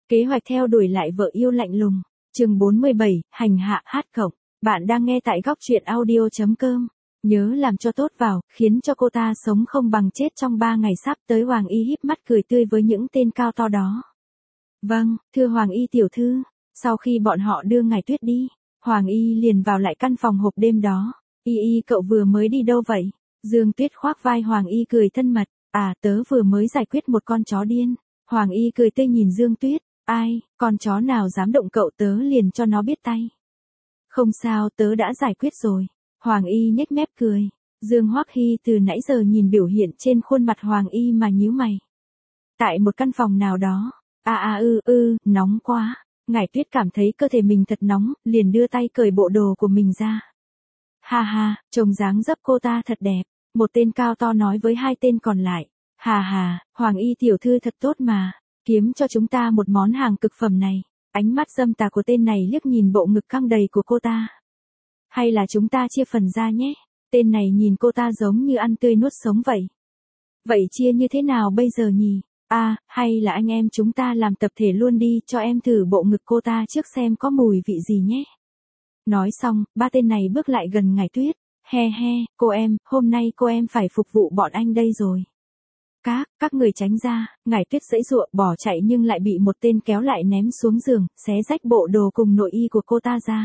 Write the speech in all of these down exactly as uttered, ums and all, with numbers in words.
Kế hoạch theo đuổi lại vợ yêu lạnh lùng. Chương bốn mươi bảy, hành hạ hát cộng. Bạn đang nghe tại góc truyện audio chấm com. Nhớ làm cho tốt vào, khiến cho cô ta sống không bằng chết trong ba ngày sắp tới. Hoàng Y híp mắt cười tươi với những tên cao to đó. Vâng, thưa Hoàng Y tiểu thư. Sau khi bọn họ đưa ngài Tuyết đi, Hoàng Y liền vào lại căn phòng hộp đêm đó. Y Y cậu vừa mới đi đâu vậy? Dương Tuyết khoác vai Hoàng Y cười thân mật. À, tớ vừa mới giải quyết một con chó điên. Hoàng Y cười tươi nhìn Dương Tuyết. Ai, con chó nào dám động cậu tớ liền cho nó biết tay. Không sao, tớ đã giải quyết rồi. Hoàng Y nhếch mép cười. Dương Hoắc Hy từ nãy giờ nhìn biểu hiện trên khuôn mặt Hoàng Y mà nhíu mày. Tại một căn phòng nào đó. À à ư ư, nóng quá. Ngải Tuyết cảm thấy cơ thể mình thật nóng, liền đưa tay cởi bộ đồ của mình ra. Ha ha, trông dáng dấp cô ta thật đẹp. Một tên cao to nói với hai tên còn lại. Hà hà, Hoàng Y tiểu thư thật tốt mà. Kiếm cho chúng ta một món hàng cực phẩm này. Ánh mắt dâm tà của tên này liếc nhìn bộ ngực căng đầy của cô ta. Hay là chúng ta chia phần ra nhé. Tên này nhìn cô ta giống như ăn tươi nuốt sống vậy. Vậy chia như thế nào bây giờ nhỉ? À, hay là anh em chúng ta làm tập thể luôn đi, cho em thử bộ ngực cô ta trước xem có mùi vị gì nhé. Nói xong, ba tên này bước lại gần Ngải Tuyết. He he, cô em, hôm nay cô em phải phục vụ bọn anh đây rồi. Các, các người tránh ra. Ngải Tuyết giãy giụa bỏ chạy nhưng lại bị một tên kéo lại ném xuống giường, xé rách bộ đồ cùng nội y của cô ta ra.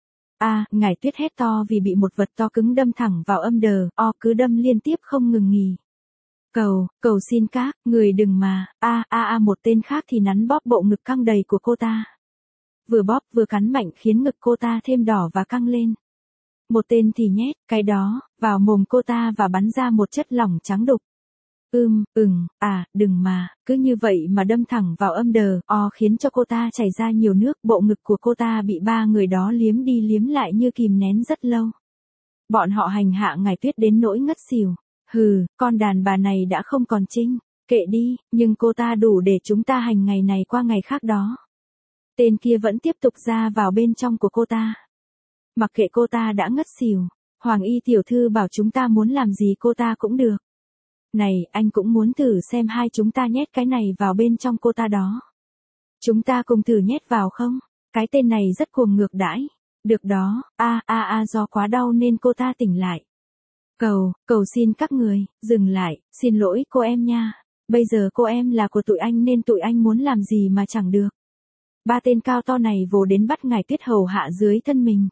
À, Ngải Tuyết hét to vì bị một vật to cứng đâm thẳng vào âm đờ, o cứ đâm liên tiếp không ngừng nghỉ. Cầu, cầu xin các, người đừng mà, a a a một tên khác thì nắn bóp bộ ngực căng đầy của cô ta. Vừa bóp vừa cắn mạnh khiến ngực cô ta thêm đỏ và căng lên. Một tên thì nhét cái đó vào mồm cô ta và bắn ra một chất lỏng trắng đục. Ưm, ừm, à, đừng mà, cứ như vậy mà đâm thẳng vào âm đờ, o khiến cho cô ta chảy ra nhiều nước, bộ ngực của cô ta bị ba người đó liếm đi liếm lại như kìm nén rất lâu. Bọn họ hành hạ Ngải Tuyết đến nỗi ngất xỉu. Hừ, con đàn bà này đã không còn trinh, kệ đi, nhưng cô ta đủ để chúng ta hành ngày này qua ngày khác đó. Tên kia vẫn tiếp tục ra vào bên trong của cô ta. Mặc kệ cô ta đã ngất xỉu, Hoàng Y tiểu thư bảo chúng ta muốn làm gì cô ta cũng được. Này, anh cũng muốn thử xem hai chúng ta nhét cái này vào bên trong cô ta đó. Chúng ta cùng thử nhét vào không? Cái tên này rất cuồng ngược đãi. Được đó, a a a do quá đau nên cô ta tỉnh lại. Cầu, cầu xin các người, dừng lại, xin lỗi cô em nha. Bây giờ cô em là của tụi anh nên tụi anh muốn làm gì mà chẳng được. Ba tên cao to này vồ đến bắt Ngải Tuyết hầu hạ dưới thân mình.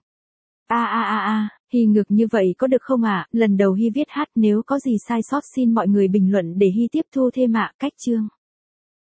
A a a a, Hy ngược như vậy có được không ạ? À? Lần đầu Hy viết hát, nếu có gì sai sót xin mọi người bình luận để Hy tiếp thu thêm ạ. À. Cách chương.